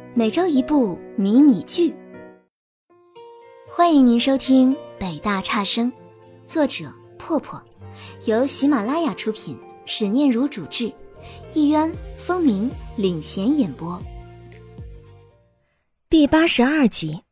每周一部迷你剧。欢迎您收听北大差生，作者破破，由喜马拉雅出品，史念如主制，一渊、风鸣领衔演播。 第82集。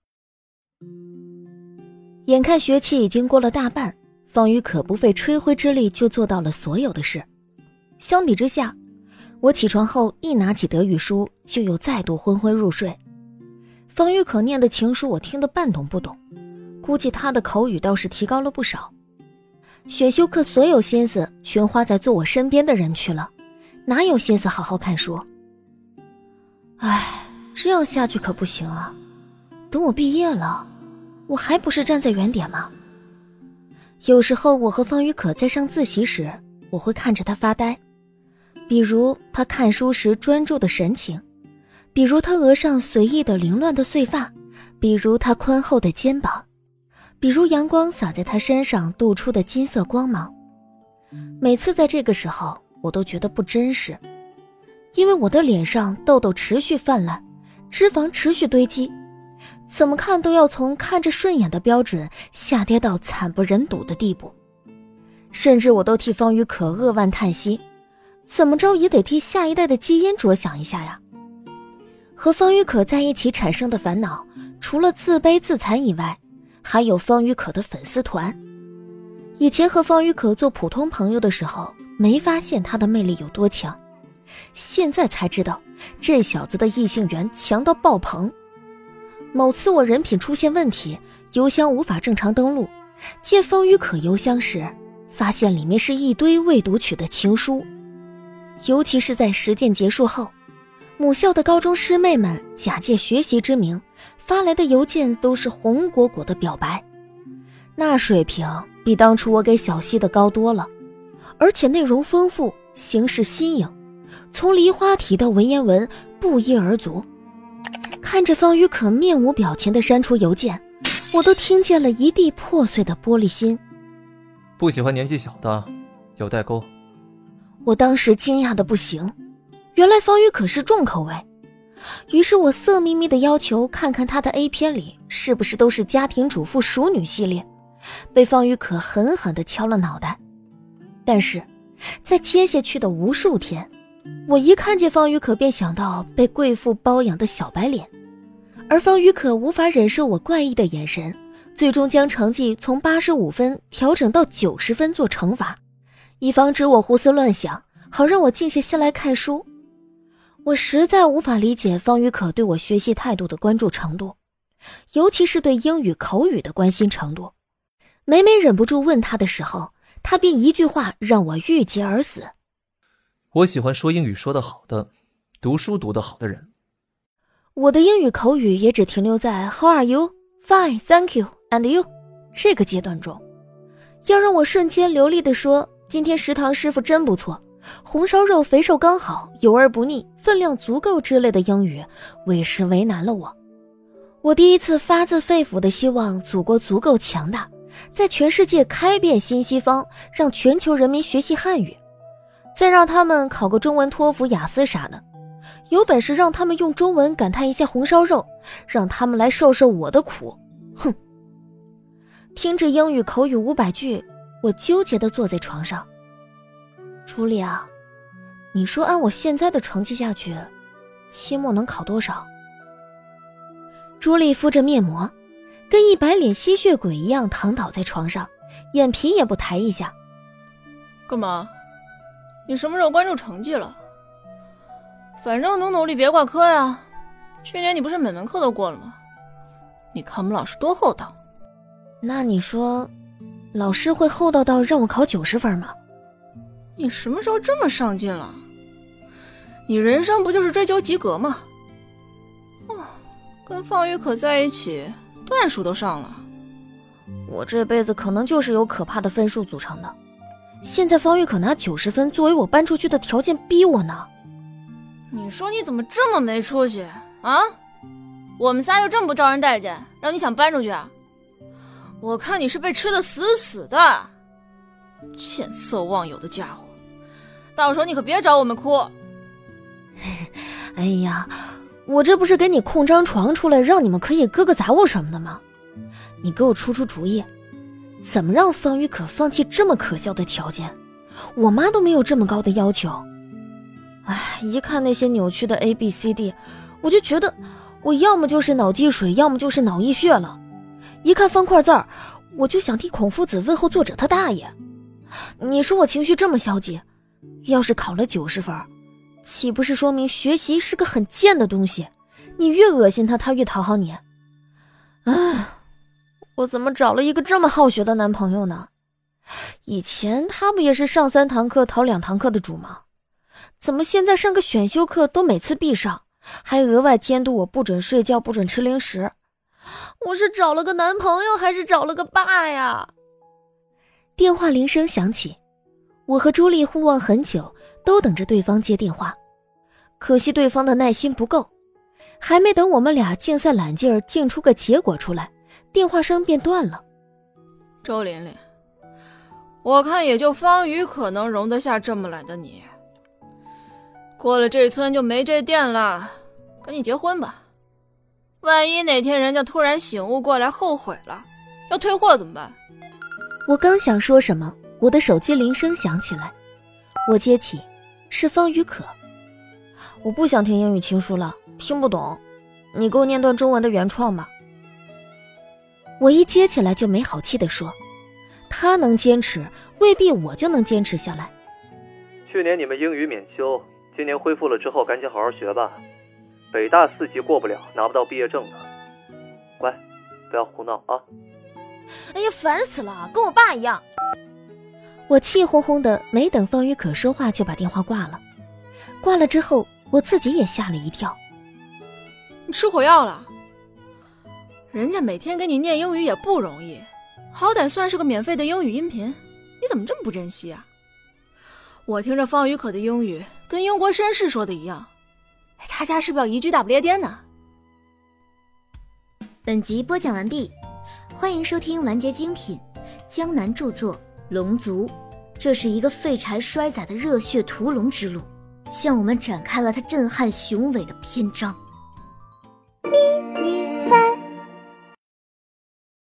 眼看学期已经过了大半，方宇可不费吹灰之力就做到了所有的事。相比之下，我起床后一拿起德语书就又再度昏昏入睡。方宇可念的情书我听得半懂不懂，估计他的口语倒是提高了不少。选修课所有心思全花在坐我身边的人去了，哪有心思好好看书？唉，这样下去可不行啊，等我毕业了，我还不是站在原点吗？有时候我和方宇可在上自习时，我会看着他发呆，比如他看书时专注的神情，比如他额上随意的凌乱的碎发，比如他宽厚的肩膀，比如阳光洒在他身上镀出的金色光芒。每次在这个时候，我都觉得不真实，因为我的脸上痘痘持续泛滥，脂肪持续堆积，怎么看都要从看着顺眼的标准下跌到惨不忍睹的地步。甚至我都替方宇可扼腕叹息，怎么着也得替下一代的基因着想一下呀。和方宇可在一起产生的烦恼，除了自卑自残以外，还有方宇可的粉丝团。以前和方宇可做普通朋友的时候，没发现他的魅力有多强，现在才知道这小子的异性缘强到爆棚。某次我人品出现问题，邮箱无法正常登录，借方宇可邮箱时，发现里面是一堆未读取的情书。尤其是在实践结束后，母校的高中师妹们假借学习之名发来的邮件都是红果果的表白，那水平比当初我给小溪的高多了，而且内容丰富，形式新颖，从梨花体到文言文不一而足。看着方宇可面无表情地删除邮件，我都听见了一地破碎的玻璃心。 不喜欢年纪小的，有代沟。 我当时惊讶的不行，原来方宇可是重口味。于是我色眯眯的要求看看他的 A 片里是不是都是家庭主妇熟女系列，被方宇可狠狠地敲了脑袋。但是在接下去的无数天，我一看见方宇可便想到被贵妇包养的小白脸，而方宇可无法忍受我怪异的眼神，最终将成绩从85分调整到90分做惩罚，以防止我胡思乱想，好让我静下心来看书。我实在无法理解方宇可对我学习态度的关注程度，尤其是对英语口语的关心程度。每每忍不住问他的时候，他便一句话让我郁结而死。 我喜欢说英语说得好的，读书读得好的人。 我的英语口语也只停留在 How are you? Fine, thank you. And you? 这个阶段中。要让我瞬间流利地说今天食堂师傅真不错，红烧肉肥瘦刚好，油而不腻，分量足够之类的英语，委实为难了我。我第一次发自肺腑地希望祖国足够强大，在全世界开遍新西方，让全球人民学习汉语，再让他们考个中文托福雅思啥的，有本事让他们用中文感叹一下红烧肉，让他们来受受我的苦。哼！听着英语口语500句，我纠结地坐在床上。朱莉啊，你说按我现在的成绩下去，期末能考多少？朱莉敷着面膜，跟一白脸吸血鬼一样躺倒在床上，眼皮也不抬一下。 干嘛？你什么时候关注成绩了？反正努力别挂科呀。去年你不是每门课都过了吗？你看我们老师多厚道。 那你说老师会厚道到让我考90分吗？ 你什么时候这么上进了？你人生不就是追求及格吗？跟方宇可在一起，段数都上了。 我这辈子可能就是由可怕的分数组成的。现在方宇可拿90分作为我搬出去的条件逼我呢。 你说你怎么这么没出息啊？我们仨就这么不招人待见，让你想搬出去啊？我看你是被吃得死死的，见色忘友的家伙，到时候你可别找我们哭。 哎呀， 我这不是给你空张床出来，让你们可以割个杂物什么的吗？你给我出主意，怎么让方雨可放弃这么可笑的条件？我妈都没有这么高的要求。哎，一看那些扭曲的 ABCD， 我就觉得我要么就是脑积水，要么就是脑溢血了。一看方块字儿，我就想替孔夫子问候作者他大爷。你说我情绪这么消极，要是考了90分，岂不是说明学习是个很贱的东西？你越恶心他，他越讨好你。唉，我怎么找了一个这么好学的男朋友呢？以前他不也是上3堂课逃2堂课的主吗？怎么现在上个选修课都每次必上，还额外监督我不准睡觉，不准吃零食？我是找了个男朋友还是找了个爸呀？ 电话铃声响起，我和朱莉互望很久，都等着对方接电话。可惜对方的耐心不够，还没等我们俩竞赛揽劲儿，竞出个结果出来，电话声便断了。 周琳琳，我看也就方宇可能容得下这么懒的你。过了这村就没这店了，跟你结婚吧。万一哪天人家突然醒悟过来后悔了，要退货怎么办？ 我刚想说什么，我的手机铃声响起来，我接起，是方雨可。 我不想听英语情书了，听不懂，你给我念段中文的原创吧。 我一接起来就没好气地说，他能坚持，未必我就能坚持下来。 去年你们英语免修，今年恢复了之后赶紧好好学吧，北大4级过不了，拿不到毕业证的。乖，不要胡闹啊。 哎呀，烦死了，跟我爸一样。 我气哄哄的，没等方雨可说话就把电话挂了。挂了之后，我自己也吓了一跳。 你吃火药了？人家每天给你念英语也不容易，好歹算是个免费的英语音频，你怎么这么不珍惜啊？我听着方雨可的英语跟英国绅士说的一样，他家是不是要移居大不列颠呢？ 本集播讲完毕，欢迎收听完结精品，江南著作《龙族》，这是一个废柴衰仔的热血屠龙之路，向我们展开了他震撼雄伟的篇章。咪